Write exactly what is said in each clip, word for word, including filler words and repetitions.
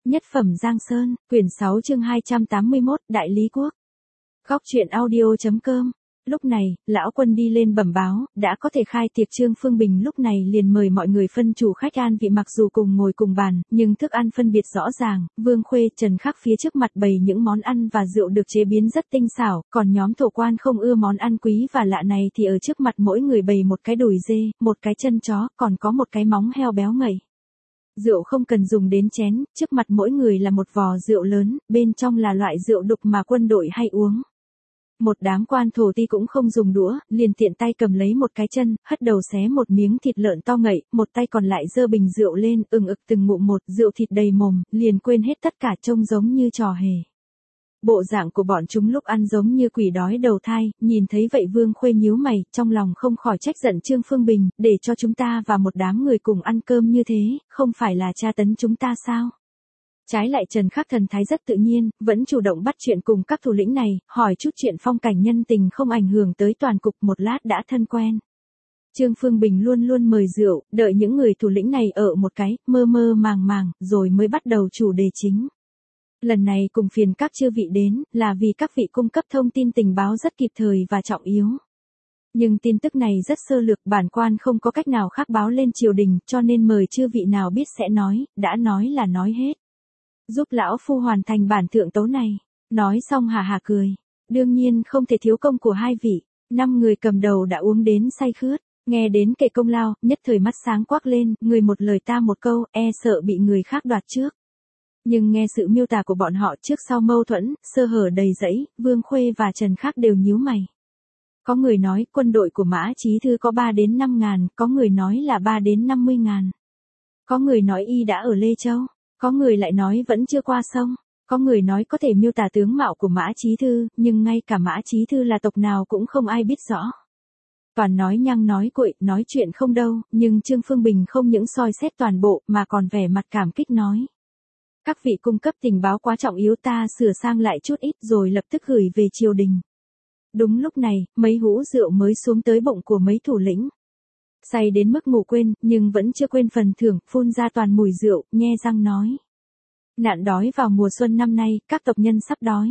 Nhất phẩm Giang Sơn, quyển sáu chương hai trăm tám mươi mốt, Đại Lý Quốc. Góc truyện audio.com. Lúc này, lão quân đi lên bẩm báo, đã có thể khai tiệc. Trương Phương Bình lúc này liền mời mọi người phân chủ khách an vị, mặc dù cùng ngồi cùng bàn, nhưng thức ăn phân biệt rõ ràng. Vương Khuê, Trần Khắc phía trước mặt bày những món ăn và rượu được chế biến rất tinh xảo, còn nhóm thổ quan không ưa món ăn quý và lạ này thì ở trước mặt mỗi người bày một cái đùi dê, một cái chân chó, còn có một cái móng heo béo ngậy. Rượu không cần dùng đến chén, trước mặt mỗi người là một vò rượu lớn, bên trong là loại rượu đục mà quân đội hay uống. Một đám quan thổ ti cũng không dùng đũa, liền tiện tay cầm lấy một cái chân, hất đầu xé một miếng thịt lợn to ngậy, một tay còn lại giơ bình rượu lên, ừng ực từng ngụm một, rượu thịt đầy mồm, liền quên hết tất cả, trông giống như trò hề. Bộ dạng của bọn chúng lúc ăn giống như quỷ đói đầu thai, nhìn thấy vậy Vương Khuê nhíu mày, trong lòng không khỏi trách giận Trương Phương Bình, để cho chúng ta và một đám người cùng ăn cơm như thế, không phải là tra tấn chúng ta sao? Trái lại Trần Khắc thần thái rất tự nhiên, vẫn chủ động bắt chuyện cùng các thủ lĩnh này, hỏi chút chuyện phong cảnh nhân tình không ảnh hưởng tới toàn cục, một lát đã thân quen. Trương Phương Bình luôn luôn mời rượu, đợi những người thủ lĩnh này ở một cái, mơ mơ màng màng, rồi mới bắt đầu chủ đề chính. Lần này cùng phiền các chư vị đến, là vì các vị cung cấp thông tin tình báo rất kịp thời và trọng yếu. Nhưng tin tức này rất sơ lược, bản quan không có cách nào khác báo lên triều đình, cho nên mời chư vị nào biết sẽ nói, đã nói là nói hết. Giúp lão phu hoàn thành bản thượng tấu này. Nói xong hà hà cười. Đương nhiên không thể thiếu công của hai vị. Năm người cầm đầu đã uống đến say khướt. Nghe đến kể công lao, nhất thời mắt sáng quắc lên, người một lời ta một câu, e sợ bị người khác đoạt trước. Nhưng nghe sự miêu tả của bọn họ trước sau mâu thuẫn, sơ hở đầy rẫy, Vương Khuê và Trần Khắc đều nhíu mày. Có người nói quân đội của Mã Chí Thư có ba đến năm ngàn, có người nói là ba đến năm mươi ngàn. Có người nói y đã ở Lê Châu, có người lại nói vẫn chưa qua sông, có người nói có thể miêu tả tướng mạo của Mã Chí Thư, nhưng ngay cả Mã Chí Thư là tộc nào cũng không ai biết rõ. Toàn nói nhăng nói cuội, nói chuyện không đâu, nhưng Trương Phương Bình không những soi xét toàn bộ mà còn vẻ mặt cảm kích nói. Các vị cung cấp tình báo quá trọng yếu, ta sửa sang lại chút ít rồi lập tức gửi về triều đình. Đúng lúc này, mấy hũ rượu mới xuống tới bụng của mấy thủ lĩnh. Say đến mức ngủ quên, nhưng vẫn chưa quên phần thưởng, phun ra toàn mùi rượu, nhe răng nói. Nạn đói vào mùa xuân năm nay, các tộc nhân sắp đói.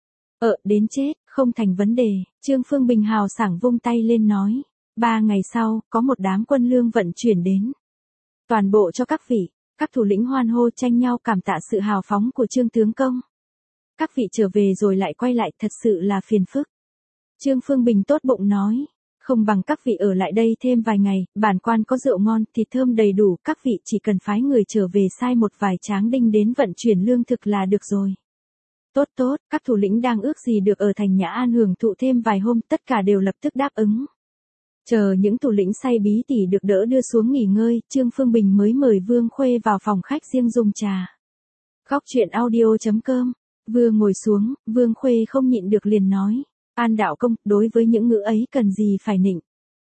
Ờ, đến chết, không thành vấn đề, Trương Phương Bình hào sảng vung tay lên nói. Ba ngày sau, có một đám quân lương vận chuyển đến. Toàn bộ cho các vị. Các thủ lĩnh hoan hô tranh nhau cảm tạ sự hào phóng của Trương tướng công. Các vị trở về rồi lại quay lại, thật sự là phiền phức. Trương Phương Bình tốt bụng nói, không bằng các vị ở lại đây thêm vài ngày, bản quan có rượu ngon, thịt thơm đầy đủ, các vị chỉ cần phái người trở về sai một vài tráng đinh đến vận chuyển lương thực là được rồi. Tốt tốt, các thủ lĩnh đang ước gì được ở thành Nhã An hưởng thụ thêm vài hôm, tất cả đều lập tức đáp ứng. Chờ những thủ lĩnh say bí tỉ được đỡ đưa xuống nghỉ ngơi, Trương Phương Bình mới mời Vương Khuê vào phòng khách riêng dùng trà. Góc truyện audio.com. Vừa ngồi xuống, Vương Khuê không nhịn được liền nói. An đạo công, đối với những ngữ ấy cần gì phải nịnh.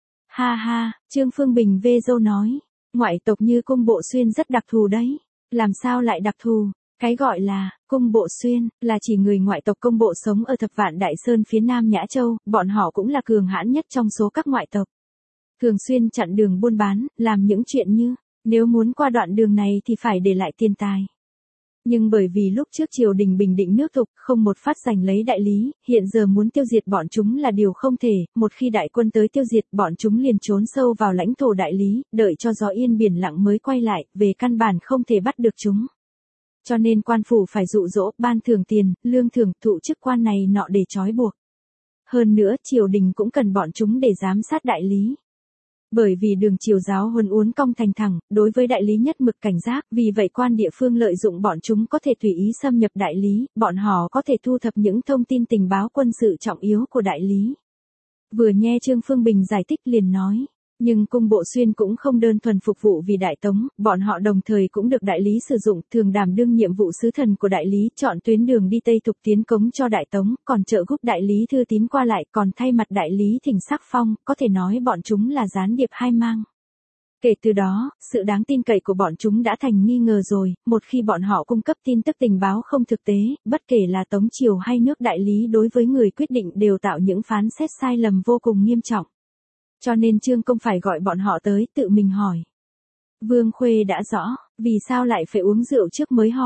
Ha ha, Trương Phương Bình vê dâu nói. Ngoại tộc như cung Bộ Xuyên rất đặc thù đấy. Làm sao lại đặc thù? Cái gọi là cung Bộ Xuyên là chỉ người ngoại tộc Công Bộ sống ở Thập Vạn Đại Sơn phía Nam Nhã Châu, bọn họ cũng là cường hãn nhất trong số các ngoại tộc. Thường xuyên chặn đường buôn bán, làm những chuyện như, nếu muốn qua đoạn đường này thì phải để lại tiền tài. Nhưng bởi vì lúc trước triều đình bình định nước Thục, không một phát giành lấy đại lý, hiện giờ muốn tiêu diệt bọn chúng là điều không thể, một khi đại quân tới tiêu diệt bọn chúng liền trốn sâu vào lãnh thổ đại lý, đợi cho gió yên biển lặng mới quay lại, về căn bản không thể bắt được chúng. Cho nên quan phủ phải dụ dỗ, ban thưởng tiền, lương thưởng, thụ chức quan này nọ để trói buộc. Hơn nữa, triều đình cũng cần bọn chúng để giám sát đại lý. Bởi vì đường triều giáo huấn uốn cong thành thẳng, đối với đại lý nhất mực cảnh giác, vì vậy quan địa phương lợi dụng bọn chúng có thể tùy ý xâm nhập đại lý, bọn họ có thể thu thập những thông tin tình báo quân sự trọng yếu của đại lý. Vừa nghe Trương Phương Bình giải thích liền nói. Nhưng cung Bộ Xuyên cũng không đơn thuần phục vụ vì Đại Tống, bọn họ đồng thời cũng được đại lý sử dụng, thường đảm đương nhiệm vụ sứ thần của đại lý, chọn tuyến đường đi Tây Thục tiến cống cho Đại Tống, còn trợ giúp đại lý thư tín qua lại, còn thay mặt đại lý thỉnh sắc phong, có thể nói bọn chúng là gián điệp hai mang. Kể từ đó, sự đáng tin cậy của bọn chúng đã thành nghi ngờ rồi, một khi bọn họ cung cấp tin tức tình báo không thực tế, bất kể là Tống triều hay nước đại lý đối với người quyết định đều tạo những phán xét sai lầm vô cùng nghiêm trọng. Cho nên Trương Công phải gọi bọn họ tới, tự mình hỏi. Vương Khuê đã rõ, vì sao lại phải uống rượu trước mới hỏi.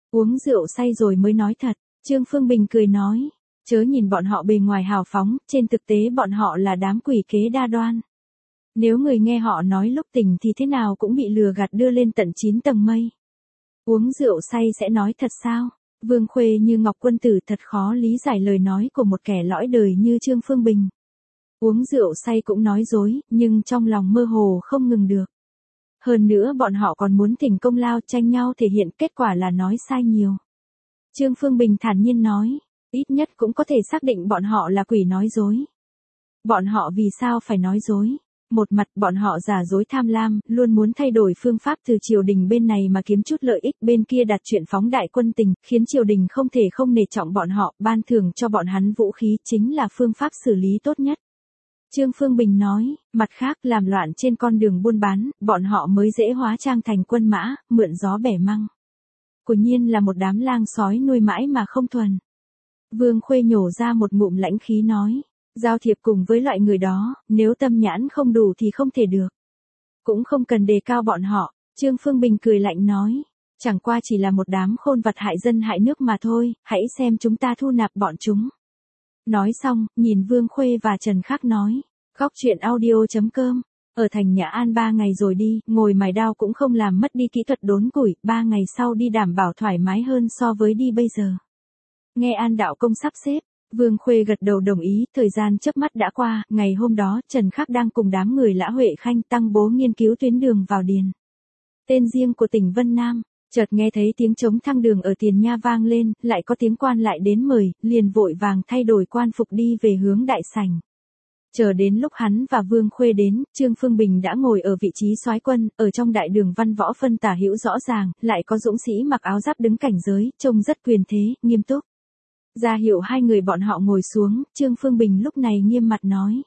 Uống rượu say rồi mới nói thật, Trương Phương Bình cười nói. Chớ nhìn bọn họ bề ngoài hào phóng, trên thực tế bọn họ là đám quỷ kế đa đoan. Nếu người nghe họ nói lúc tỉnh thì thế nào cũng bị lừa gạt đưa lên tận chín tầng mây. Uống rượu say sẽ nói thật sao? Vương Khuê như ngọc quân tử thật khó lý giải lời nói của một kẻ lõi đời như Trương Phương Bình. Uống rượu say cũng nói dối, nhưng trong lòng mơ hồ không ngừng được. Hơn nữa bọn họ còn muốn thỉnh công lao tranh nhau thể hiện, kết quả là nói sai nhiều. Trương Phương Bình thản nhiên nói, ít nhất cũng có thể xác định bọn họ là quỷ nói dối. Bọn họ vì sao phải nói dối? Một mặt bọn họ giả dối tham lam, luôn muốn thay đổi phương pháp từ triều đình bên này mà kiếm chút lợi ích, bên kia đặt chuyện phóng đại quân tình, khiến triều đình không thể không nể trọng bọn họ, ban thưởng cho bọn hắn vũ khí chính là phương pháp xử lý tốt nhất. Trương Phương Bình nói, mặt khác làm loạn trên con đường buôn bán, bọn họ mới dễ hóa trang thành quân mã, mượn gió bẻ măng. Quả nhiên là một đám lang sói nuôi mãi mà không thuần. Vương Khuê nhổ ra một ngụm lãnh khí nói, giao thiệp cùng với loại người đó, nếu tâm nhãn không đủ thì không thể được. Cũng không cần đề cao bọn họ, Trương Phương Bình cười lạnh nói, chẳng qua chỉ là một đám khôn vặt hại dân hại nước mà thôi, hãy xem chúng ta thu nạp bọn chúng. Nói xong, nhìn Vương Khuê và Trần Khắc nói, góc chuyện audio chấm com, ở thành Nhã An ba ngày rồi đi, ngồi mài đao cũng không làm mất đi kỹ thuật đốn củi, ba ngày sau đi đảm bảo thoải mái hơn so với đi bây giờ. Nghe An đạo công sắp xếp, Vương Khuê gật đầu đồng ý, thời gian chớp mắt đã qua, ngày hôm đó Trần Khắc đang cùng đám người Lã Huệ Khanh tăng bố nghiên cứu tuyến đường vào điền. Tên riêng của tỉnh Vân Nam, chợt nghe thấy tiếng trống thăng đường ở Tiền Nha vang lên, lại có tiếng quan lại đến mời, liền vội vàng thay đổi quan phục đi về hướng đại sảnh. Chờ đến lúc hắn và Vương Khuê đến, Trương Phương Bình đã ngồi ở vị trí soái quân, ở trong đại đường văn võ phân tả hữu rõ ràng, lại có dũng sĩ mặc áo giáp đứng cảnh giới, trông rất quyền thế, nghiêm túc. Ra hiệu hai người bọn họ ngồi xuống, Trương Phương Bình lúc này nghiêm mặt nói.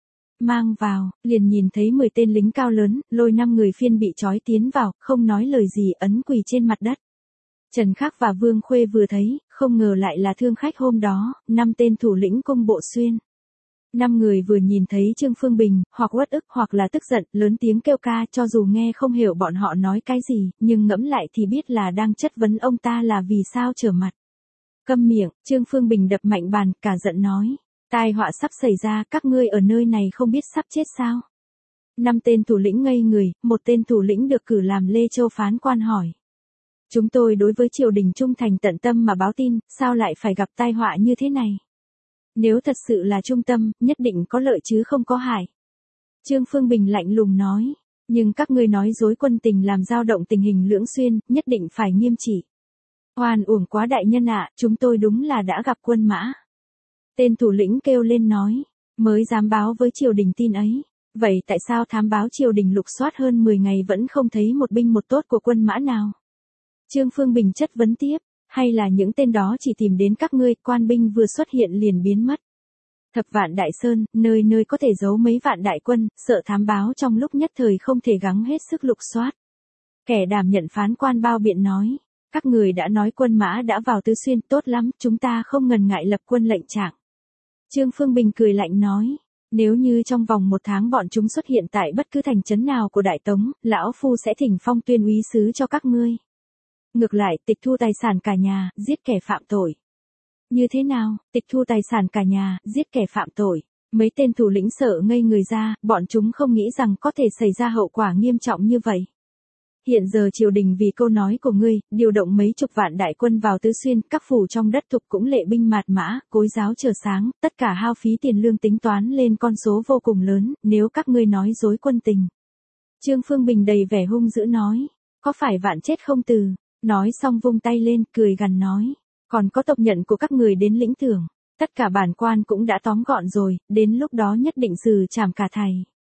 Mang vào, liền nhìn thấy mười tên lính cao lớn, lôi năm người phiên bị trói tiến vào, không nói lời gì ấn quỳ trên mặt đất. Trần Khắc và Vương Khuê vừa thấy, không ngờ lại là thương khách hôm đó, năm tên thủ lĩnh cung bộ xuyên. Năm người vừa nhìn thấy Trương Phương Bình, hoặc uất ức hoặc là tức giận, lớn tiếng kêu ca, cho dù nghe không hiểu bọn họ nói cái gì, nhưng ngẫm lại thì biết là đang chất vấn ông ta là vì sao trở mặt. Câm miệng, Trương Phương Bình đập mạnh bàn, cả giận nói. Tai họa sắp xảy ra, các ngươi ở nơi này không biết sắp chết sao? Năm tên thủ lĩnh ngây người, một tên thủ lĩnh được cử làm Lê Châu phán quan hỏi. Chúng tôi đối với triều đình trung thành tận tâm mà báo tin, sao lại phải gặp tai họa như thế này? Nếu thật sự là trung tâm, nhất định có lợi chứ không có hại. Trương Phương Bình lạnh lùng nói, nhưng các ngươi nói dối quân tình làm dao động tình hình Lưỡng Xuyên, nhất định phải nghiêm trị. Oan uổng quá đại nhân ạ, chúng tôi đúng là đã gặp quân mã. Tên thủ lĩnh kêu lên nói, mới dám báo với triều đình tin ấy. Vậy tại sao thám báo triều đình lục soát hơn mười ngày vẫn không thấy một binh một tốt của quân mã nào? Trương Phương Bình chất vấn tiếp, hay là những tên đó chỉ tìm đến các ngươi, quan binh vừa xuất hiện liền biến mất. Thập vạn đại sơn, nơi nơi có thể giấu mấy vạn đại quân, sợ thám báo trong lúc nhất thời không thể gắng hết sức lục soát. Kẻ đảm nhận phán quan bao biện nói, các người đã nói quân mã đã vào Tứ Xuyên, tốt lắm, chúng ta không ngần ngại lập quân lệnh trạng. Trương Phương Bình cười lạnh nói, nếu như trong vòng một tháng bọn chúng xuất hiện tại bất cứ thành trấn nào của Đại Tống, lão phu sẽ thỉnh phong tuyên úy sứ cho các ngươi. Ngược lại, tịch thu tài sản cả nhà, giết kẻ phạm tội. Như thế nào, tịch thu tài sản cả nhà, giết kẻ phạm tội. Mấy tên thủ lĩnh sợ ngây người ra, bọn chúng không nghĩ rằng có thể xảy ra hậu quả nghiêm trọng như vậy. Hiện giờ triều đình vì câu nói của ngươi, điều động mấy chục vạn đại quân vào Tứ Xuyên, các phủ trong đất thục cũng lệ binh mạt mã, cối giáo chờ sáng, tất cả hao phí tiền lương tính toán lên con số vô cùng lớn, nếu các ngươi nói dối quân tình. Trương Phương Bình đầy vẻ hung dữ nói, có phải vạn chết không từ, nói xong vung tay lên, cười gằn nói, còn có tộc nhận của các người đến lĩnh thưởng, tất cả bản quan cũng đã tóm gọn rồi, đến lúc đó nhất định xử trảm cả thầy.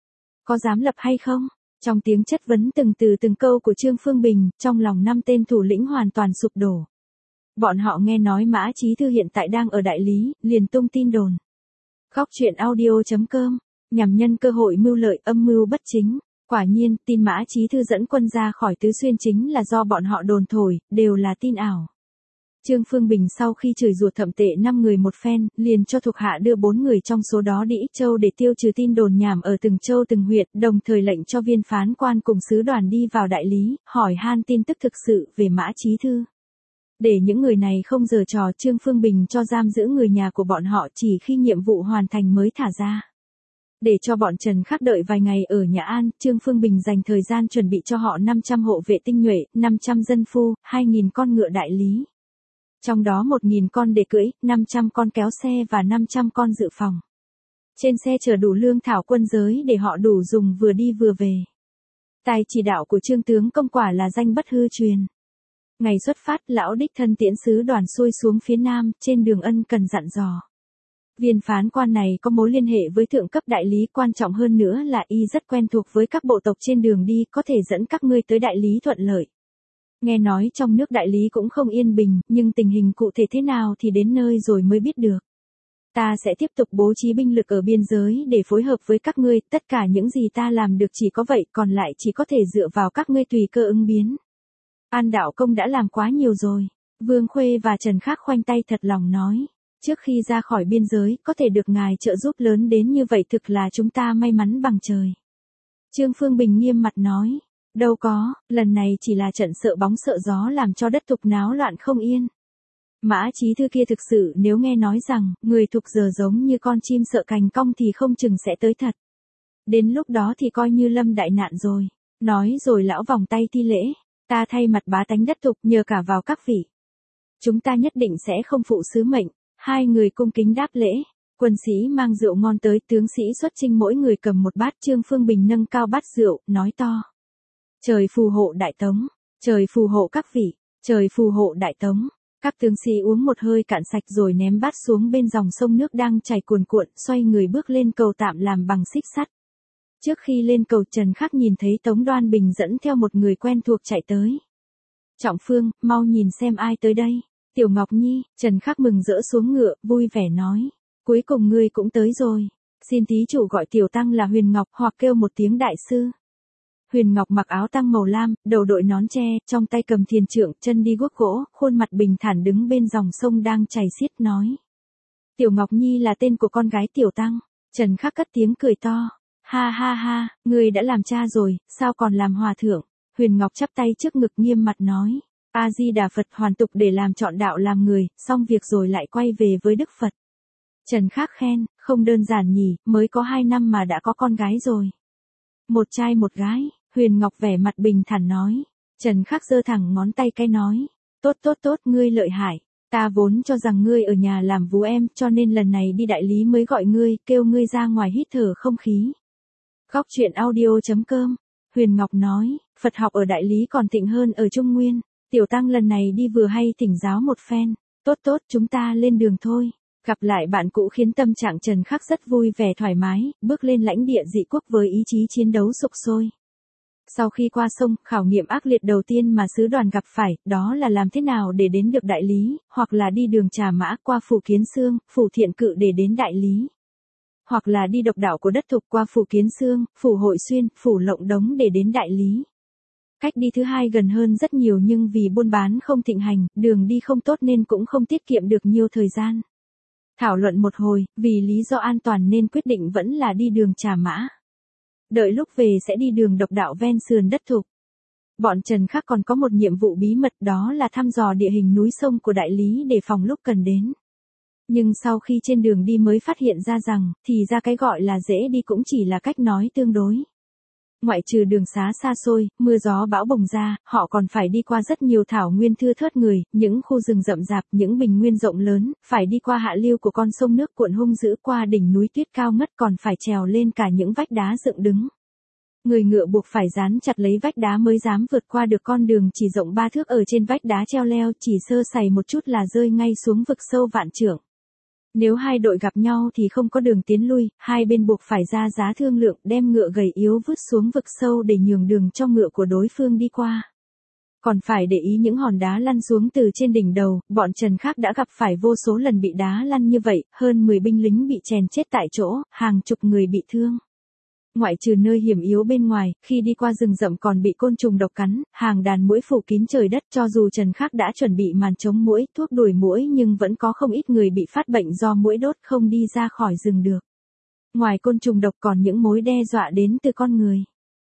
Có dám lập hay không? Trong tiếng chất vấn từng từ từng câu của Trương Phương Bình, trong lòng năm tên thủ lĩnh hoàn toàn sụp đổ. Bọn họ nghe nói Mã Chí Thư hiện tại đang ở đại lý, liền tung tin đồn. Góc chuyện audio chấm com, nhằm nhân cơ hội mưu lợi, âm mưu bất chính. Quả nhiên, tin Mã Chí Thư dẫn quân ra khỏi Tứ Xuyên chính là do bọn họ đồn thổi, đều là tin ảo. Trương Phương Bình sau khi chửi rủa thậm tệ năm người một phen, liền cho thuộc hạ đưa bốn người trong số đó đi Ích Châu để tiêu trừ tin đồn nhảm ở từng châu từng huyện, đồng thời lệnh cho viên phán quan cùng sứ đoàn đi vào đại lý, hỏi han tin tức thực sự về Mã Chí Thư. Để những người này không giở trò, Trương Phương Bình cho giam giữ người nhà của bọn họ chỉ khi nhiệm vụ hoàn thành mới thả ra. Để cho bọn Trần Khắc đợi vài ngày ở Nhà An, Trương Phương Bình dành thời gian chuẩn bị cho họ năm trăm hộ vệ tinh nhuệ, năm trăm dân phu, hai nghìn con ngựa đại lý. Trong đó một nghìn con để cưỡi, năm trăm con kéo xe và năm trăm con dự phòng. Trên xe chở đủ lương thảo quân giới để họ đủ dùng vừa đi vừa về. Tài chỉ đạo của Trương tướng công quả là danh bất hư truyền. Ngày xuất phát, lão đích thân tiễn sứ đoàn xuôi xuống phía nam, trên đường ân cần dặn dò. Viên phán quan này có mối liên hệ với thượng cấp đại lý, quan trọng hơn nữa là y rất quen thuộc với các bộ tộc trên đường đi, có thể dẫn các ngươi tới đại lý thuận lợi. Nghe nói trong nước đại lý cũng không yên bình, nhưng tình hình cụ thể thế nào thì đến nơi rồi mới biết được. Ta sẽ tiếp tục bố trí binh lực ở biên giới để phối hợp với các ngươi, tất cả những gì ta làm được chỉ có vậy, còn lại chỉ có thể dựa vào các ngươi tùy cơ ứng biến. An đạo công đã làm quá nhiều rồi. Vương Khuê và Trần Khắc khoanh tay thật lòng nói. Trước khi ra khỏi biên giới, có thể được ngài trợ giúp lớn đến như vậy thực là chúng ta may mắn bằng trời. Trương Phương Bình nghiêm mặt nói. Đâu có, lần này chỉ là trận sợ bóng sợ gió làm cho đất Thục náo loạn không yên. Mã Chí Thư kia thực sự nếu nghe nói rằng, người Thục giờ giống như con chim sợ cành cong thì không chừng sẽ tới thật. Đến lúc đó thì coi như lâm đại nạn rồi. Nói rồi lão vòng tay thi lễ. Ta thay mặt bá tánh đất Thục nhờ cả vào các vị. Chúng ta nhất định sẽ không phụ sứ mệnh. Hai người cung kính đáp lễ. Quân sĩ mang rượu ngon tới, tướng sĩ xuất chinh mỗi người cầm một bát. Trương Phương Bình nâng cao bát rượu, nói to. Trời phù hộ đại tống, trời phù hộ các vị, trời phù hộ đại tống. Các tướng sĩ uống một hơi cạn sạch rồi ném bát xuống bên dòng sông nước đang chảy cuồn cuộn, xoay người bước lên cầu tạm làm bằng xích sắt. Trước khi lên cầu, Trần Khắc nhìn thấy Tống Đoan Bình dẫn theo một người quen thuộc chạy tới. Trọng Phương, mau nhìn xem ai tới đây. Tiểu Ngọc Nhi. Trần Khắc mừng rỡ xuống ngựa, vui vẻ nói. Cuối cùng ngươi cũng tới rồi. Xin thí chủ gọi tiểu tăng là Huyền Ngọc hoặc kêu một tiếng đại sư. Huyền Ngọc mặc áo tang màu lam, đầu đội nón tre, trong tay cầm thiền trượng, chân đi guốc gỗ, khuôn mặt bình thản đứng bên dòng sông đang chảy xiết nói. Tiểu Ngọc Nhi là tên của con gái tiểu tăng. Trần Khắc cất tiếng cười to. Ha ha ha, ngươi đã làm cha rồi, sao còn làm hòa thượng? Huyền Ngọc chắp tay trước ngực nghiêm mặt nói. A-di-đà Phật, hoàn tục để làm chọn đạo làm người, xong việc rồi lại quay về với Đức Phật. Trần Khắc khen, không đơn giản nhỉ, mới có hai năm mà đã có con gái rồi. Một trai một gái. Huyền Ngọc vẻ mặt bình thản nói. Trần Khắc giơ thẳng ngón tay cái nói. Tốt tốt tốt, ngươi lợi hại. Ta vốn cho rằng ngươi ở nhà làm vú em, cho nên lần này đi đại lý mới gọi ngươi, kêu ngươi ra ngoài hít thở không khí. Góc truyện audio chấm com. Huyền Ngọc nói, Phật học ở đại lý còn thịnh hơn ở Trung Nguyên. Tiểu tăng lần này đi vừa hay thỉnh giáo một phen. Tốt tốt, chúng ta lên đường thôi. Gặp lại bạn cũ khiến tâm trạng Trần Khắc rất vui vẻ thoải mái, bước lên lãnh địa dị quốc với ý chí chiến đấu sục sôi. Sau khi qua sông, khảo nghiệm ác liệt đầu tiên mà sứ đoàn gặp phải, đó là làm thế nào để đến được đại lý, hoặc là đi đường Trà Mã qua phủ Kiến Xương, phủ Thiện Cự để đến đại lý. Hoặc là đi độc đạo của đất Thục qua phủ Kiến Xương, phủ Hội Xuyên, phủ Lộng Đống để đến đại lý. Cách đi thứ hai gần hơn rất nhiều nhưng vì buôn bán không thịnh hành, đường đi không tốt nên cũng không tiết kiệm được nhiều thời gian. Thảo luận một hồi, vì lý do an toàn nên quyết định vẫn là đi đường Trà Mã. Đợi lúc về sẽ đi đường độc đạo ven sườn đất Thục. Bọn Trần Khắc còn có một nhiệm vụ bí mật, đó là thăm dò địa hình núi sông của đại lý để phòng lúc cần đến. Nhưng sau khi trên đường đi mới phát hiện ra rằng, thì ra cái gọi là dễ đi cũng chỉ là cách nói tương đối. Ngoại trừ đường xá xa xôi, mưa gió bão bùng ra, họ còn phải đi qua rất nhiều thảo nguyên thưa thớt người, những khu rừng rậm rạp, những bình nguyên rộng lớn, phải đi qua hạ lưu của con sông nước cuộn hung dữ, qua đỉnh núi tuyết cao ngất, còn phải trèo lên cả những vách đá dựng đứng. Người ngựa buộc phải dán chặt lấy vách đá mới dám vượt qua được con đường chỉ rộng ba thước ở trên vách đá treo leo, chỉ sơ sẩy một chút là rơi ngay xuống vực sâu vạn trượng. Nếu hai đội gặp nhau thì không có đường tiến lui, hai bên buộc phải ra giá thương lượng, đem ngựa gầy yếu vứt xuống vực sâu để nhường đường cho ngựa của đối phương đi qua. Còn phải để ý những hòn đá lăn xuống từ trên đỉnh đầu, bọn Trần Khắc đã gặp phải vô số lần bị đá lăn như vậy, hơn mười binh lính bị chèn chết tại chỗ, hàng chục người bị thương. Ngoại trừ nơi hiểm yếu bên ngoài, khi đi qua rừng rậm còn bị côn trùng độc cắn, hàng đàn muỗi phủ kín trời đất, cho dù Trần Khắc đã chuẩn bị màn chống muỗi, thuốc đuổi muỗi nhưng vẫn có không ít người bị phát bệnh do muỗi đốt không đi ra khỏi rừng được. Ngoài côn trùng độc còn những mối đe dọa đến từ con người.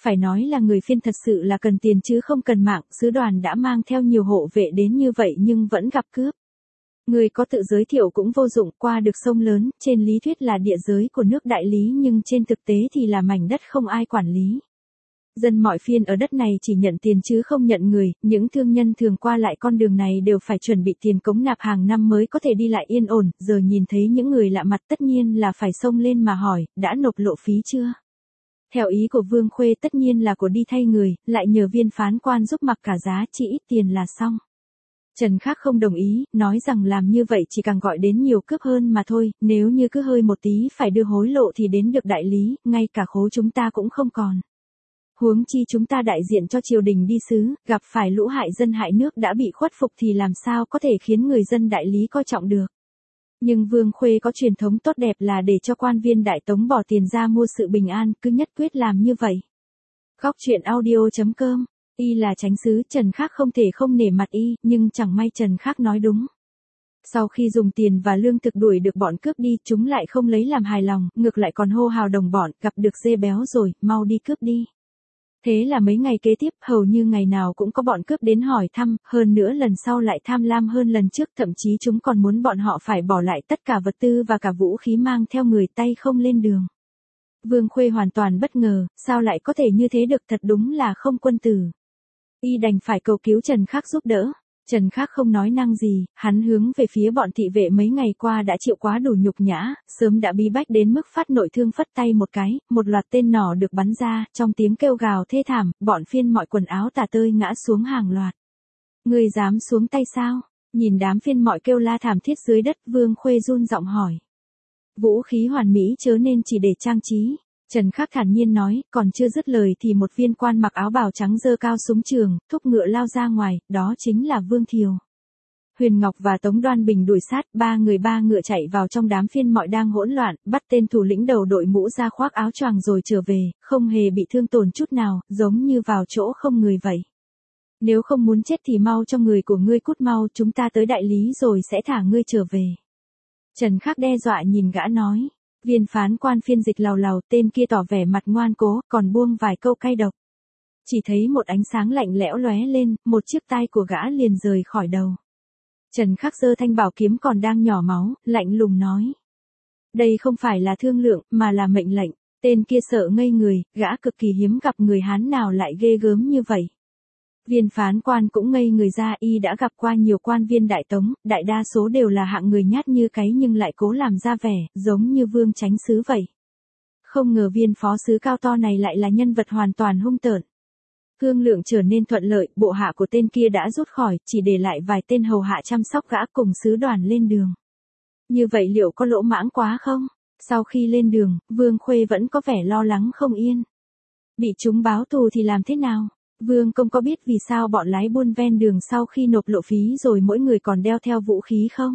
Phải nói là người phiên thật sự là cần tiền chứ không cần mạng, sứ đoàn đã mang theo nhiều hộ vệ đến như vậy nhưng vẫn gặp cướp. Người có tự giới thiệu cũng vô dụng, qua được sông lớn, trên lý thuyết là địa giới của nước đại lý nhưng trên thực tế thì là mảnh đất không ai quản lý. Dân mọi phiên ở đất này chỉ nhận tiền chứ không nhận người, những thương nhân thường qua lại con đường này đều phải chuẩn bị tiền cống nạp hàng năm mới có thể đi lại yên ổn, giờ nhìn thấy những người lạ mặt tất nhiên là phải xông lên mà hỏi, đã nộp lộ phí chưa? Theo ý của Vương Khuê tất nhiên là của đi thay người, lại nhờ viên phán quan giúp mặc cả giá, chỉ ít tiền là xong. Trần Khắc không đồng ý, nói rằng làm như vậy chỉ càng gọi đến nhiều cướp hơn mà thôi, nếu như cứ hơi một tí phải đưa hối lộ thì đến được đại lý, ngay cả khố chúng ta cũng không còn. Huống chi chúng ta đại diện cho triều đình đi sứ, gặp phải lũ hại dân hại nước đã bị khuất phục thì làm sao có thể khiến người dân đại lý coi trọng được. Nhưng Vương Khuê có truyền thống tốt đẹp là để cho quan viên đại tống bỏ tiền ra mua sự bình an, cứ nhất quyết làm như vậy. Góc truyện audio chấm com. Y là chánh sứ, Trần Khắc không thể không nể mặt y, nhưng chẳng may Trần Khắc nói đúng. Sau khi dùng tiền và lương thực đuổi được bọn cướp đi, chúng lại không lấy làm hài lòng, ngược lại còn hô hào đồng bọn, gặp được dê béo rồi, mau đi cướp đi. Thế là mấy ngày kế tiếp, hầu như ngày nào cũng có bọn cướp đến hỏi thăm, hơn nữa lần sau lại tham lam hơn lần trước, thậm chí chúng còn muốn bọn họ phải bỏ lại tất cả vật tư và cả vũ khí mang theo người, tay không lên đường. Vương Khuê hoàn toàn bất ngờ, sao lại có thể như thế được, thật đúng là không quân tử. Y đành phải cầu cứu Trần Khắc giúp đỡ. Trần Khắc không nói năng gì, hắn hướng về phía bọn thị vệ mấy ngày qua đã chịu quá đủ nhục nhã, sớm đã bí bách đến mức phát nội thương, phất tay một cái, một loạt tên nỏ được bắn ra, trong tiếng kêu gào thê thảm, bọn phiên mọi quần áo tả tơi ngã xuống hàng loạt. Người dám xuống tay sao? Nhìn đám phiên mọi kêu la thảm thiết dưới đất, Vương Khuê run giọng hỏi. Vũ khí hoàn mỹ chớ nên chỉ để trang trí. Trần Khắc thản nhiên nói, còn chưa dứt lời thì một viên quan mặc áo bào trắng giơ cao súng trường, thúc ngựa lao ra ngoài, đó chính là Vương Thiều. Huyền Ngọc và Tống Đoan Bình đuổi sát, ba người ba ngựa chạy vào trong đám phiên mọi đang hỗn loạn, bắt tên thủ lĩnh đầu đội mũ ra khoác áo choàng rồi trở về, không hề bị thương tổn chút nào, giống như vào chỗ không người vậy. Nếu không muốn chết thì mau cho người của ngươi cút mau, chúng ta tới đại lý rồi sẽ thả ngươi trở về. Trần Khắc đe dọa nhìn gã nói. Viên phán quan phiên dịch lào lào, tên kia tỏ vẻ mặt ngoan cố, còn buông vài câu cay độc. Chỉ thấy một ánh sáng lạnh lẽo lóe lên, một chiếc tai của gã liền rời khỏi đầu. Trần Khắc giơ thanh bảo kiếm còn đang nhỏ máu, lạnh lùng nói. Đây không phải là thương lượng, mà là mệnh lệnh. Tên kia sợ ngây người, gã cực kỳ hiếm gặp người Hán nào lại ghê gớm như vậy. Viên phán quan cũng ngây người ra, y đã gặp qua nhiều quan viên đại tống, đại đa số đều là hạng người nhát như cái nhưng lại cố làm ra vẻ, giống như Vương chánh sứ vậy. Không ngờ viên phó sứ cao to này lại là nhân vật hoàn toàn hung tợn. Thương lượng trở nên thuận lợi, bộ hạ của tên kia đã rút khỏi, chỉ để lại vài tên hầu hạ chăm sóc gã cùng sứ đoàn lên đường. Như vậy liệu có lỗ mãng quá không? Sau khi lên đường, Vương Khuê vẫn có vẻ lo lắng không yên. Bị chúng báo thù thì làm thế nào? Vương công có biết vì sao bọn lái buôn ven đường sau khi nộp lộ phí rồi mỗi người còn đeo theo vũ khí không?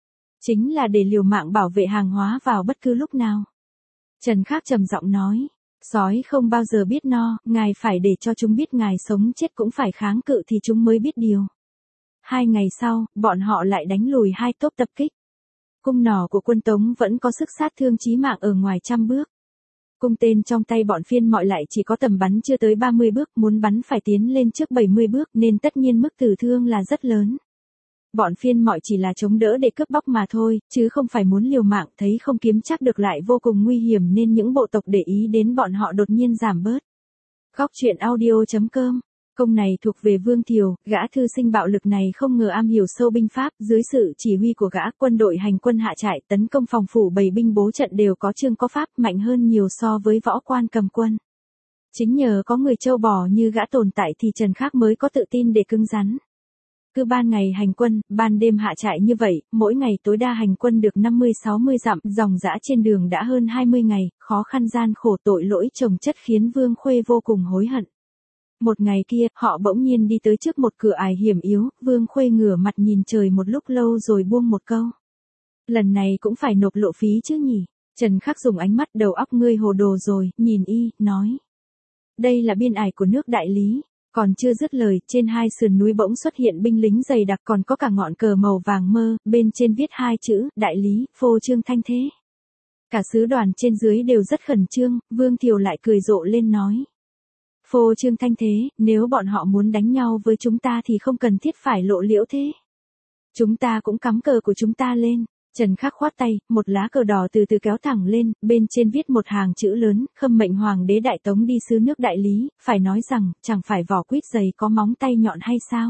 Chính là để liều mạng bảo vệ hàng hóa vào bất cứ lúc nào. Trần Khắc trầm giọng nói, sói không bao giờ biết no, ngài phải để cho chúng biết ngài sống chết cũng phải kháng cự thì chúng mới biết điều. Hai ngày sau, bọn họ lại đánh lùi hai tốp tập kích. Cung nỏ của quân Tống vẫn có sức sát thương chí mạng ở ngoài trăm bước. Cung tên trong tay bọn phiên mọi lại chỉ có tầm bắn chưa tới ba mươi bước, muốn bắn phải tiến lên trước bảy mươi bước nên tất nhiên mức tử thương là rất lớn. Bọn phiên mọi chỉ là chống đỡ để cướp bóc mà thôi, chứ không phải muốn liều mạng, thấy không kiếm chắc được lại vô cùng nguy hiểm nên những bộ tộc để ý đến bọn họ đột nhiên giảm bớt. Góc truyện audio chấm com. Công này thuộc về Vương Thiều, gã thư sinh bạo lực này không ngờ am hiểu sâu binh pháp, dưới sự chỉ huy của gã, quân đội hành quân hạ trại, tấn công phòng phủ bày binh bố trận đều có chương có pháp, mạnh hơn nhiều so với võ quan cầm quân. Chính nhờ có người châu bò như gã tồn tại thì Trần Khắc mới có tự tin để cứng rắn. Cứ ban ngày hành quân, ban đêm hạ trại như vậy, mỗi ngày tối đa hành quân được năm mươi sáu mươi dặm, dòng dã trên đường đã hơn hai mươi ngày, khó khăn gian khổ tội lỗi chồng chất khiến Vương Khuê vô cùng hối hận. Một ngày kia, họ bỗng nhiên đi tới trước một cửa ải hiểm yếu, Vương Khuê ngửa mặt nhìn trời một lúc lâu rồi buông một câu. Lần này cũng phải nộp lộ phí chứ nhỉ? Trần Khắc dùng ánh mắt đầu óc ngươi hồ đồ rồi, nhìn y, nói. Đây là biên ải của nước Đại Lý. Còn chưa dứt lời, trên hai sườn núi bỗng xuất hiện binh lính dày đặc còn có cả ngọn cờ màu vàng mơ, bên trên viết hai chữ, Đại Lý, phô trương thanh thế. Cả sứ đoàn trên dưới đều rất khẩn trương, Vương Thiều lại cười rộ lên nói. Phô trương thanh thế, nếu bọn họ muốn đánh nhau với chúng ta thì không cần thiết phải lộ liễu thế. Chúng ta cũng cắm cờ của chúng ta lên. Trần Khắc khoát tay, một lá cờ đỏ từ từ kéo thẳng lên, bên trên viết một hàng chữ lớn, khâm mệnh Hoàng đế Đại Tống đi sứ nước Đại Lý, phải nói rằng, chẳng phải vỏ quýt dày có móng tay nhọn hay sao.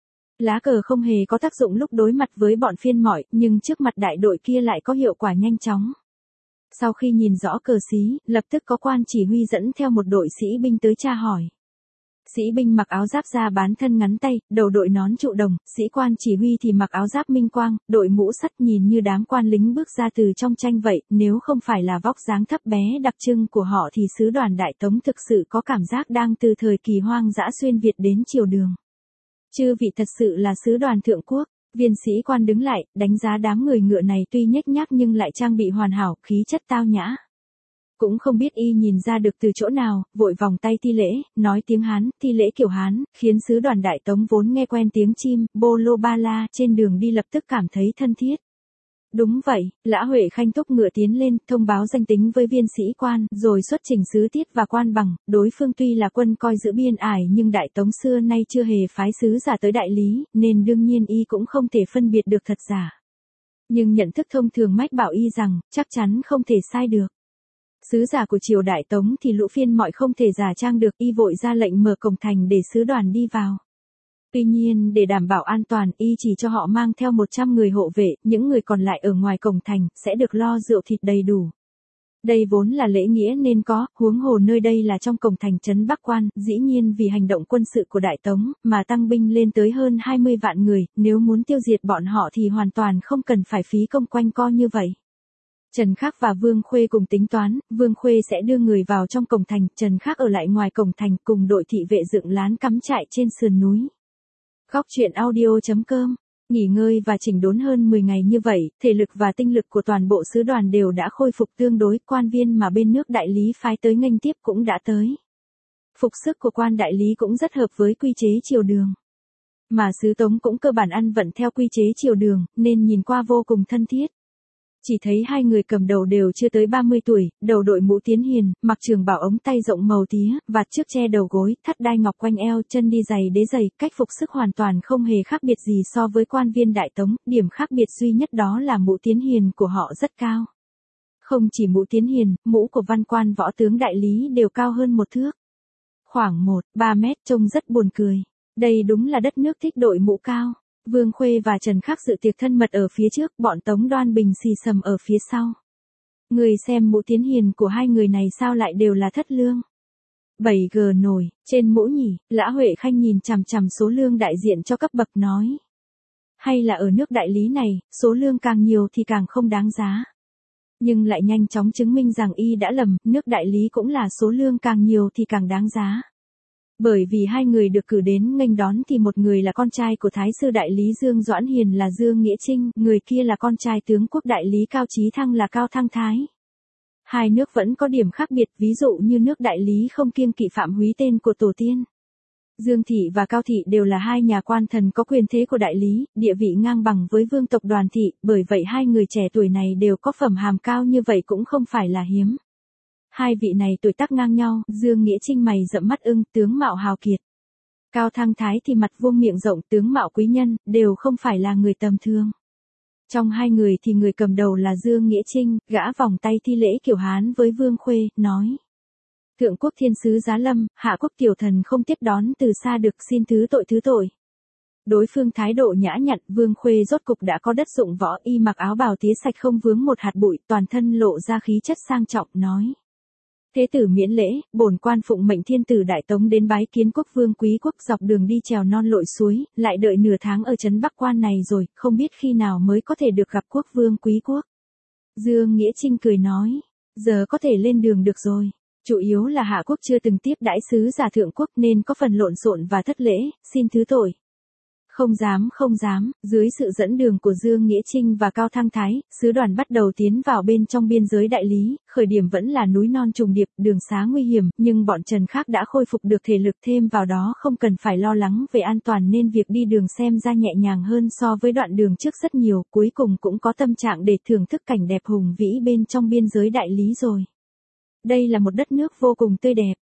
Lá cờ không hề có tác dụng lúc đối mặt với bọn phiên mỏi, nhưng trước mặt đại đội kia lại có hiệu quả nhanh chóng. Sau khi nhìn rõ cờ xí, lập tức có quan chỉ huy dẫn theo một đội sĩ binh tới tra hỏi. Sĩ binh mặc áo giáp da bán thân ngắn tay, đầu đội nón trụ đồng, sĩ quan chỉ huy thì mặc áo giáp minh quang, đội mũ sắt nhìn như đám quan lính bước ra từ trong tranh vậy, nếu không phải là vóc dáng thấp bé đặc trưng của họ thì sứ đoàn Đại Tống thực sự có cảm giác đang từ thời kỳ hoang dã xuyên Việt đến triều Đường. Chư vị thật sự là sứ đoàn thượng quốc. Viên sĩ quan đứng lại, đánh giá đám người ngựa này tuy nhếch nhác nhưng lại trang bị hoàn hảo, khí chất tao nhã. Cũng không biết y nhìn ra được từ chỗ nào, vội vòng tay thi lễ, nói tiếng Hán, thi lễ kiểu Hán, khiến sứ đoàn Đại Tống vốn nghe quen tiếng chim, bô lô ba la trên đường đi lập tức cảm thấy thân thiết. Đúng vậy, Lã Huệ Khanh thúc ngựa tiến lên, thông báo danh tính với viên sĩ quan, rồi xuất trình sứ tiết và quan bằng, đối phương tuy là quân coi giữ biên ải nhưng Đại Tống xưa nay chưa hề phái sứ giả tới đại lý, nên đương nhiên y cũng không thể phân biệt được thật giả. Nhưng nhận thức thông thường mách bảo y rằng, chắc chắn không thể sai được. Sứ giả của triều Đại Tống thì lũ phiên mọi không thể giả trang được, y vội ra lệnh mở cổng thành để sứ đoàn đi vào. Tuy nhiên để đảm bảo an toàn y chỉ cho họ mang theo một trăm người hộ vệ, những người còn lại ở ngoài cổng thành sẽ được lo rượu thịt đầy đủ. Đây vốn là lễ nghĩa nên có, huống hồ nơi đây là trong cổng thành trấn Bắc Quan, dĩ nhiên vì hành động quân sự của Đại Tống mà tăng binh lên tới hơn hai mươi vạn người, nếu muốn tiêu diệt bọn họ thì hoàn toàn không cần phải phí công quanh co như vậy. Trần Khắc và Vương Khuê cùng tính toán, Vương Khuê sẽ đưa người vào trong cổng thành, Trần Khắc ở lại ngoài cổng thành cùng đội thị vệ dựng lán cắm trại trên sườn núi. Góc truyện audio chấm com. Nghỉ ngơi và chỉnh đốn hơn mười ngày như vậy, thể lực và tinh lực của toàn bộ sứ đoàn đều đã khôi phục tương đối, quan viên mà bên nước đại lý phái tới nghênh tiếp cũng đã tới. Phục sức của quan đại lý cũng rất hợp với quy chế triều Đường. Mà sứ Tống cũng cơ bản ăn vận theo quy chế triều Đường, nên nhìn qua vô cùng thân thiết. Chỉ thấy hai người cầm đầu đều chưa tới ba mươi tuổi, đầu đội mũ tiến hiền, mặc trường bào ống tay rộng màu tía, vạt trước che đầu gối, thắt đai ngọc quanh eo, chân đi giày đế giày, cách phục sức hoàn toàn không hề khác biệt gì so với quan viên Đại Tống, điểm khác biệt duy nhất đó là mũ tiến hiền của họ rất cao. Không chỉ mũ tiến hiền, mũ của văn quan võ tướng đại lý đều cao hơn một thước. Khoảng một phẩy ba mét, trông rất buồn cười. Đây đúng là đất nước thích đội mũ cao. Vương Khuê và Trần Khắc dự tiệc thân mật ở phía trước, bọn Tống Đoan Bình xì sầm ở phía sau. Người xem mũ tiến hiền của hai người này sao lại đều là thất lương. bảy G nổi, trên mũ nhỉ, Lã Huệ Khanh nhìn chằm chằm số lương đại diện cho cấp bậc nói. Hay là ở nước đại lý này, số lương càng nhiều thì càng không đáng giá. Nhưng lại nhanh chóng chứng minh rằng y đã lầm, nước đại lý cũng là số lương càng nhiều thì càng đáng giá. Bởi vì hai người được cử đến nghênh đón thì một người là con trai của Thái sư đại lý Dương Doãn Hiền là Dương Nghĩa Trinh, người kia là con trai tướng quốc đại lý Cao Chí Thăng là Cao Thăng Thái. Hai nước vẫn có điểm khác biệt, ví dụ như nước đại lý không kiêng kỵ phạm húy tên của tổ tiên. Dương Thị và Cao Thị đều là hai nhà quan thần có quyền thế của đại lý, địa vị ngang bằng với vương tộc Đoàn Thị, bởi vậy hai người trẻ tuổi này đều có phẩm hàm cao như vậy cũng không phải là hiếm. Hai vị này tuổi tác ngang nhau, Dương Nghĩa Trinh mày rậm mắt ưng, tướng mạo hào kiệt. Cao Thăng Thái thì mặt vuông miệng rộng, tướng mạo quý nhân, đều không phải là người tầm thường. Trong hai người thì người cầm đầu là Dương Nghĩa Trinh, gã vòng tay thi lễ kiểu Hán với Vương Khuê, nói. Thượng quốc thiên sứ giá lâm, hạ quốc tiểu thần không tiếp đón từ xa được, xin thứ tội thứ tội. Đối phương thái độ nhã nhặn, Vương Khuê rốt cục đã có đất dụng võ, y mặc áo bào tía sạch không vướng một hạt bụi, toàn thân lộ ra khí chất sang trọng, nói. Thế tử miễn lễ, bổn quan phụng mệnh thiên tử Đại Tống đến bái kiến quốc vương quý quốc, dọc đường đi trèo non lội suối, lại đợi nửa tháng ở trấn Bắc Quan này rồi, không biết khi nào mới có thể được gặp quốc vương quý quốc. Dương Nghĩa Trinh cười nói, giờ có thể lên đường được rồi. Chủ yếu là hạ quốc chưa từng tiếp đãi sứ giả thượng quốc nên có phần lộn xộn và thất lễ, xin thứ tội. Không dám không dám, dưới sự dẫn đường của Dương Nghĩa Trinh và Cao Thăng Thái, sứ đoàn bắt đầu tiến vào bên trong biên giới đại lý, khởi điểm vẫn là núi non trùng điệp, đường xá nguy hiểm, nhưng bọn Trần Khắc đã khôi phục được thể lực, thêm vào đó không cần phải lo lắng về an toàn nên việc đi đường xem ra nhẹ nhàng hơn so với đoạn đường trước rất nhiều, cuối cùng cũng có tâm trạng để thưởng thức cảnh đẹp hùng vĩ bên trong biên giới đại lý rồi. Đây là một đất nước vô cùng tươi đẹp.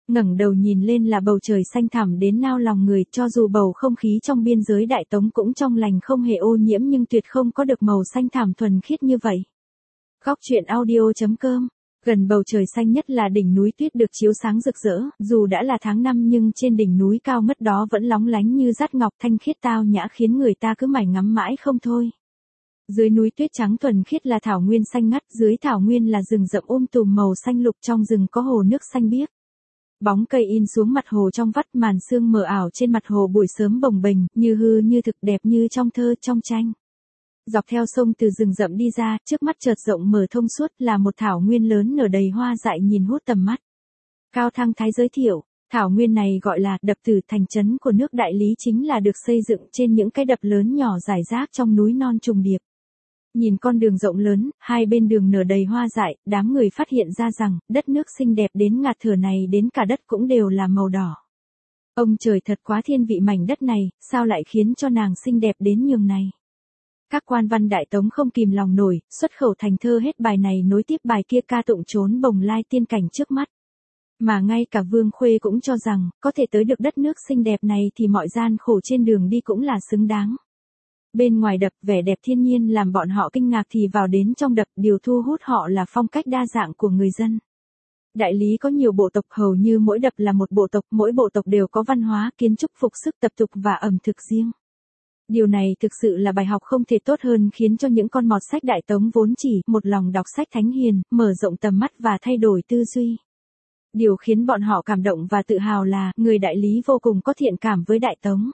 Ngẩng đầu nhìn lên là bầu trời xanh thẳm đến nao lòng người, cho dù bầu không khí trong biên giới Đại Tống cũng trong lành không hề ô nhiễm nhưng tuyệt không có được màu xanh thẳm thuần khiết như vậy. Góc truyện audio chấm com. Gần bầu trời xanh nhất là đỉnh núi tuyết được chiếu sáng rực rỡ, dù đã là tháng năm nhưng trên đỉnh núi cao ngất đó vẫn lóng lánh như dát ngọc thanh khiết tao nhã khiến người ta cứ mải ngắm mãi không thôi. Dưới núi tuyết trắng thuần khiết là thảo nguyên xanh ngắt, dưới thảo nguyên là rừng rậm um tùm màu xanh lục, trong rừng có hồ nước xanh biếc. Bóng cây in xuống mặt hồ trong vắt, màn sương mờ ảo trên mặt hồ buổi sớm bồng bềnh, như hư như thực, đẹp như trong thơ trong tranh. Dọc theo sông từ rừng rậm đi ra, trước mắt chợt rộng mở thông suốt là một thảo nguyên lớn nở đầy hoa dại nhìn hút tầm mắt. Cao Thăng Thái giới thiệu, thảo nguyên này gọi là đập tử, thành trấn của nước Đại Lý chính là được xây dựng trên những cái đập lớn nhỏ rải rác trong núi non trùng điệp. Nhìn con đường rộng lớn, hai bên đường nở đầy hoa dại, đám người phát hiện ra rằng, đất nước xinh đẹp đến ngạt thở này đến cả đất cũng đều là màu đỏ. Ông trời thật quá thiên vị mảnh đất này, sao lại khiến cho nàng xinh đẹp đến nhường này. Các quan văn Đại Tống không kìm lòng nổi, xuất khẩu thành thơ hết bài này nối tiếp bài kia ca tụng trốn bồng lai tiên cảnh trước mắt. Mà ngay cả Vương Khuê cũng cho rằng, có thể tới được đất nước xinh đẹp này thì mọi gian khổ trên đường đi cũng là xứng đáng. Bên ngoài đập vẻ đẹp thiên nhiên làm bọn họ kinh ngạc thì vào đến trong đập, điều thu hút họ là phong cách đa dạng của người dân. Đại Lý có nhiều bộ tộc, hầu như mỗi đập là một bộ tộc, mỗi bộ tộc đều có văn hóa, kiến trúc, phục sức, tập tục và ẩm thực riêng. Điều này thực sự là bài học không thể tốt hơn khiến cho những con mọt sách Đại Tống vốn chỉ một lòng đọc sách thánh hiền, mở rộng tầm mắt và thay đổi tư duy. Điều khiến bọn họ cảm động và tự hào là người Đại Lý vô cùng có thiện cảm với Đại Tống.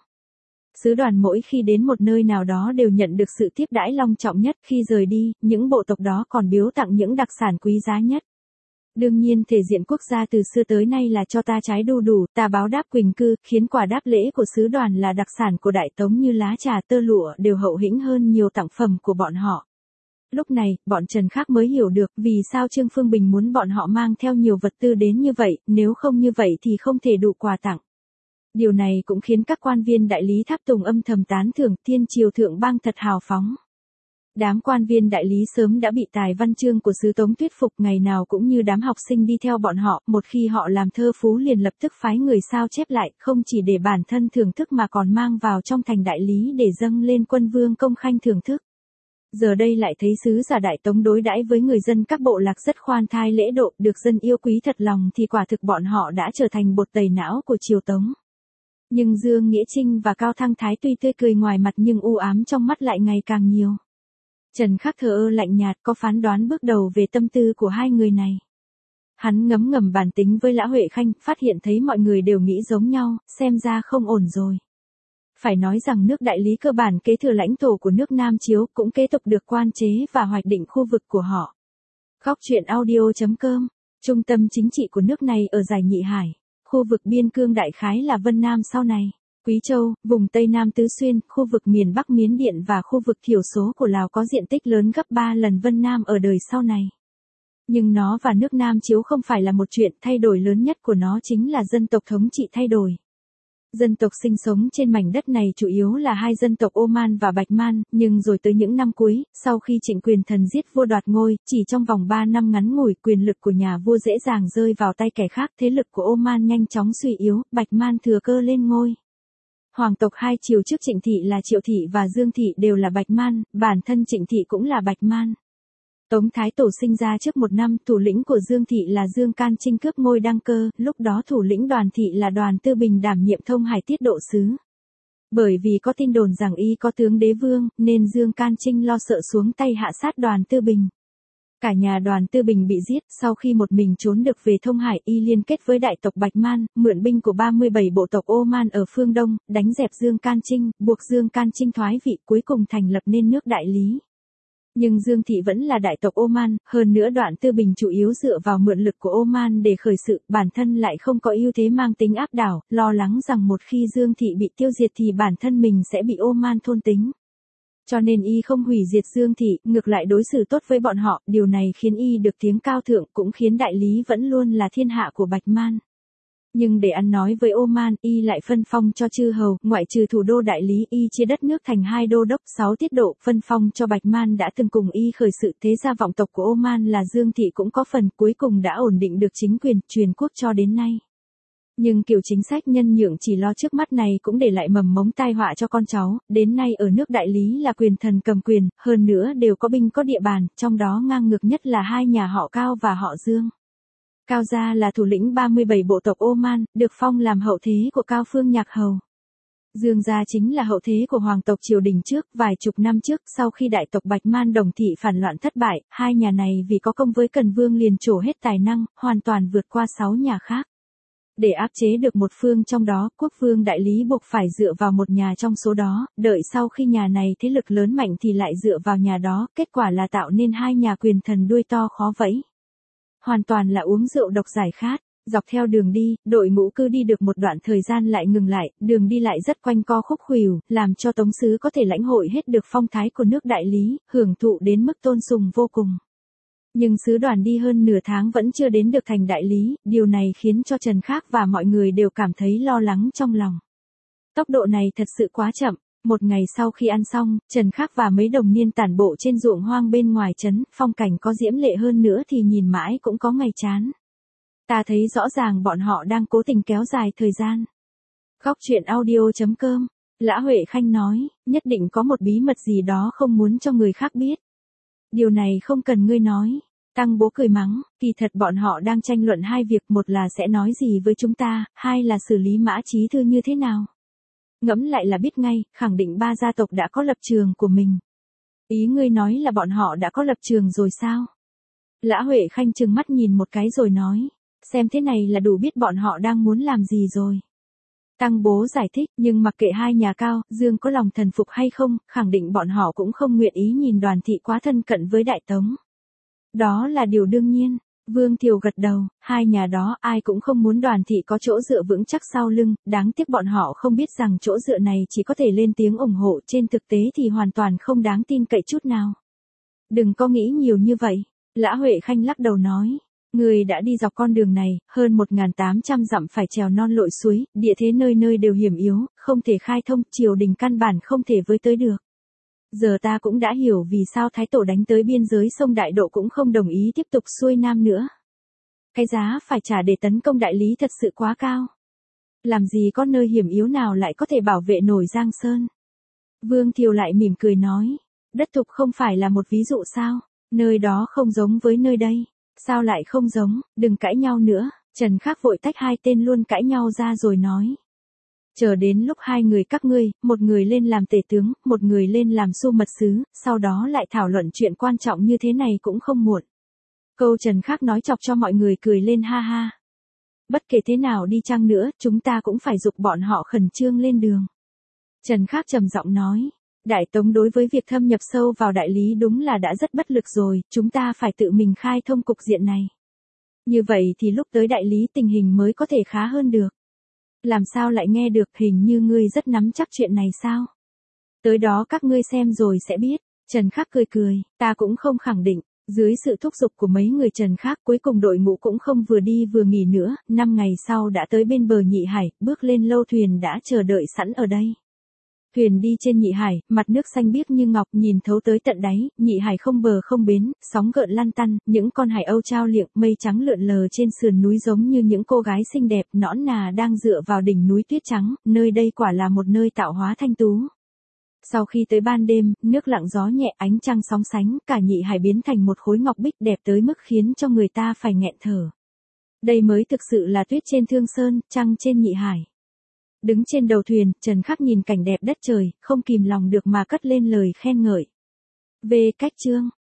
Sứ đoàn mỗi khi đến một nơi nào đó đều nhận được sự tiếp đãi long trọng nhất, khi rời đi, những bộ tộc đó còn biếu tặng những đặc sản quý giá nhất. Đương nhiên thể diện quốc gia từ xưa tới nay là cho ta trái đu đủ, ta báo đáp quỳnh cư, khiến quả đáp lễ của sứ đoàn là đặc sản của Đại Tống như lá trà, tơ lụa đều hậu hĩnh hơn nhiều tặng phẩm của bọn họ. Lúc này, bọn Trần Khác mới hiểu được vì sao Trương Phương Bình muốn bọn họ mang theo nhiều vật tư đến như vậy, nếu không như vậy thì không thể đủ quà tặng. Điều này cũng khiến các quan viên Đại Lý tháp tùng âm thầm tán thưởng, thiên triều thượng bang thật hào phóng. Đám quan viên Đại Lý sớm đã bị tài văn chương của sứ Tống thuyết phục, ngày nào cũng như đám học sinh đi theo bọn họ, một khi họ làm thơ phú liền lập tức phái người sao chép lại, không chỉ để bản thân thưởng thức mà còn mang vào trong thành Đại Lý để dâng lên quân vương công khanh thưởng thức. Giờ đây lại thấy sứ giả Đại Tống đối đãi với người dân các bộ lạc rất khoan thai lễ độ, được dân yêu quý thật lòng thì quả thực bọn họ đã trở thành bột tẩy não của triều Tống. Nhưng Dương Nghĩa Trinh và Cao Thăng Thái tuy tươi cười ngoài mặt nhưng u ám trong mắt lại ngày càng nhiều. Trần Khắc thờ ơ lạnh nhạt, có phán đoán bước đầu về tâm tư của hai người này. Hắn ngấm ngầm bàn tính với Lã Huệ Khanh, phát hiện thấy mọi người đều nghĩ giống nhau, xem ra không ổn rồi. Phải nói rằng nước Đại Lý cơ bản kế thừa lãnh thổ của nước Nam Chiếu, cũng kế tục được quan chế và hoạch định khu vực của họ. Góc truyện audio chấm com. Trung tâm chính trị của nước này ở dải Nhị Hải. Khu vực biên cương đại khái là Vân Nam sau này, Quý Châu, vùng Tây Nam Tứ Xuyên, khu vực miền Bắc Miến Điện và khu vực thiểu số của Lào có diện tích lớn gấp ba lần Vân Nam ở đời sau này. Nhưng nó và nước Nam Chiếu không phải là một chuyện, thay đổi lớn nhất của nó chính là dân tộc thống trị thay đổi. Dân tộc sinh sống trên mảnh đất này chủ yếu là hai dân tộc Oman và Bạch Man, nhưng rồi tới những năm cuối, sau khi Trịnh Quyền Thần giết vua đoạt ngôi, chỉ trong vòng ba năm ngắn ngủi, quyền lực của nhà vua dễ dàng rơi vào tay kẻ khác, thế lực của Oman nhanh chóng suy yếu, Bạch Man thừa cơ lên ngôi. Hoàng tộc hai triều trước Trịnh Thị là Triệu Thị và Dương Thị đều là Bạch Man, bản thân Trịnh Thị cũng là Bạch Man. Tống Thái Tổ sinh ra trước một năm, thủ lĩnh của Dương Thị là Dương Can Trinh cướp ngôi đăng cơ, lúc đó thủ lĩnh Đoàn Thị là Đoàn Tư Bình đảm nhiệm thông hải tiết độ sứ. Bởi vì có tin đồn rằng y có tướng đế vương, nên Dương Can Trinh lo sợ xuống tay hạ sát Đoàn Tư Bình. Cả nhà Đoàn Tư Bình bị giết, sau khi một mình trốn được về thông hải, y liên kết với đại tộc Bạch Man, mượn binh của ba mươi bảy bộ tộc Oman ở phương Đông, đánh dẹp Dương Can Trinh, buộc Dương Can Trinh thoái vị, cuối cùng thành lập nên nước Đại Lý. Nhưng Dương Thị vẫn là đại tộc Oman, hơn nữa Đoạn Tư Bình chủ yếu dựa vào mượn lực của Oman để khởi sự, bản thân lại không có ưu thế mang tính áp đảo, lo lắng rằng một khi Dương Thị bị tiêu diệt thì bản thân mình sẽ bị Oman thôn tính. Cho nên y không hủy diệt Dương Thị, ngược lại đối xử tốt với bọn họ, điều này khiến y được tiếng cao thượng, cũng khiến Đại Lý vẫn luôn là thiên hạ của Bạch Man. Nhưng để ăn nói với Oman, y lại phân phong cho chư hầu, ngoại trừ thủ đô Đại Lý, y chia đất nước thành hai đô đốc, sáu tiết độ, phân phong cho Bạch Man đã từng cùng y khởi sự. Thế gia vọng tộc của Oman là Dương Thị cũng có phần, cuối cùng đã ổn định được chính quyền, truyền quốc cho đến nay. Nhưng kiểu chính sách nhân nhượng chỉ lo trước mắt này cũng để lại mầm mống tai họa cho con cháu, đến nay ở nước Đại Lý là quyền thần cầm quyền, hơn nữa đều có binh có địa bàn, trong đó ngang ngược nhất là hai nhà họ Cao và họ Dương. Cao gia là thủ lĩnh ba mươi bảy bộ tộc Oman, được phong làm hậu thế của Cao Phương Nhạc Hầu. Dương gia chính là hậu thế của hoàng tộc triều đình trước, vài chục năm trước, sau khi đại tộc Bạch Man Đồng Thị phản loạn thất bại, hai nhà này vì có công với Cần Vương liền trổ hết tài năng, hoàn toàn vượt qua sáu nhà khác. Để áp chế được một phương trong đó, quốc vương Đại Lý buộc phải dựa vào một nhà trong số đó, đợi sau khi nhà này thế lực lớn mạnh thì lại dựa vào nhà đó, kết quả là tạo nên hai nhà quyền thần đuôi to khó vẫy. Hoàn toàn là uống rượu độc giải khát. Dọc theo đường đi, đội ngũ cứ đi được một đoạn thời gian lại ngừng lại, đường đi lại rất quanh co khúc khuỷu, làm cho Tống sứ có thể lãnh hội hết được phong thái của nước Đại Lý, hưởng thụ đến mức tôn sùng vô cùng. Nhưng sứ đoàn đi hơn nửa tháng vẫn chưa đến được thành Đại Lý, điều này khiến cho Trần Khác và mọi người đều cảm thấy lo lắng trong lòng. Tốc độ này thật sự quá chậm. Một ngày sau khi ăn xong, Trần Khác và mấy đồng niên tản bộ trên ruộng hoang bên ngoài trấn, phong cảnh có diễm lệ hơn nữa thì nhìn mãi cũng có ngày chán. Ta thấy rõ ràng bọn họ đang cố tình kéo dài thời gian. Góc truyện audio chấm com, Lã Huệ Khanh nói, nhất định có một bí mật gì đó không muốn cho người khác biết. Điều này không cần ngươi nói. Tăng Bố cười mắng, kỳ thật bọn họ đang tranh luận hai việc, một là sẽ nói gì với chúng ta, hai là xử lý Mã Chí Thư như thế nào. Ngẫm lại là biết ngay, khẳng định ba gia tộc đã có lập trường của mình. Ý ngươi nói là bọn họ đã có lập trường rồi sao? Lã Huệ Khanh trừng mắt nhìn một cái rồi nói, xem thế này là đủ biết bọn họ đang muốn làm gì rồi. Tăng Bố giải thích, nhưng mặc kệ hai nhà Cao, Dương có lòng thần phục hay không, khẳng định bọn họ cũng không nguyện ý nhìn Đoàn thị quá thân cận với Đại Tống. Đó là điều đương nhiên. Vương Thiều gật đầu, hai nhà đó ai cũng không muốn Đoàn thị có chỗ dựa vững chắc sau lưng, đáng tiếc bọn họ không biết rằng chỗ dựa này chỉ có thể lên tiếng ủng hộ, trên thực tế thì hoàn toàn không đáng tin cậy chút nào. Đừng có nghĩ nhiều như vậy, Lã Huệ Khanh lắc đầu nói. Người đã đi dọc con đường này, hơn một nghìn tám trăm dặm phải trèo non lội suối, địa thế nơi nơi đều hiểm yếu, không thể khai thông, triều đình căn bản không thể với tới được. Giờ ta cũng đã hiểu vì sao Thái Tổ đánh tới biên giới sông Đại Độ cũng không đồng ý tiếp tục xuôi nam nữa. Cái giá phải trả để tấn công Đại Lý thật sự quá cao. Làm gì có nơi hiểm yếu nào lại có thể bảo vệ nổi Giang Sơn. Vương Thiều lại mỉm cười nói, đất thục không phải là một ví dụ sao, nơi đó không giống với nơi đây. Sao lại không giống, đừng cãi nhau nữa. Trần Khác vội tách hai tên luôn cãi nhau ra rồi nói. Chờ đến lúc hai người các ngươi, một người lên làm tể tướng, một người lên làm xu mật sứ, sau đó lại thảo luận chuyện quan trọng như thế này cũng không muộn. Câu Trần Khác nói chọc cho mọi người cười lên ha ha. Bất kể thế nào đi chăng nữa, chúng ta cũng phải giục bọn họ khẩn trương lên đường. Trần Khác trầm giọng nói. Đại Tống đối với việc thâm nhập sâu vào Đại Lý đúng là đã rất bất lực rồi, chúng ta phải tự mình khai thông cục diện này. Như vậy thì lúc tới Đại Lý tình hình mới có thể khá hơn được. Làm sao lại nghe được, hình như ngươi rất nắm chắc chuyện này sao? Tới đó các ngươi xem rồi sẽ biết. Trần Khác cười cười, ta cũng không khẳng định. Dưới sự thúc giục của mấy người Trần Khác, cuối cùng đội ngũ cũng không vừa đi vừa nghỉ nữa, năm ngày sau đã tới bên bờ Nhị Hải, bước lên lâu thuyền đã chờ đợi sẵn ở đây. Thuyền đi trên Nhị Hải, mặt nước xanh biếc như ngọc, nhìn thấu tới tận đáy, Nhị Hải không bờ không bến, sóng gợn lăn tăn, những con hải âu trao liệng, mây trắng lượn lờ trên sườn núi giống như những cô gái xinh đẹp nõn nà đang dựa vào đỉnh núi tuyết trắng, nơi đây quả là một nơi tạo hóa thanh tú. Sau khi tới ban đêm, nước lặng gió nhẹ, ánh trăng sóng sánh, cả Nhị Hải biến thành một khối ngọc bích đẹp tới mức khiến cho người ta phải nghẹn thở. Đây mới thực sự là tuyết trên Thương Sơn, trăng trên Nhị Hải. Đứng trên đầu thuyền, Trần Khác nhìn cảnh đẹp đất trời, không kìm lòng được mà cất lên lời khen ngợi. Về cách chương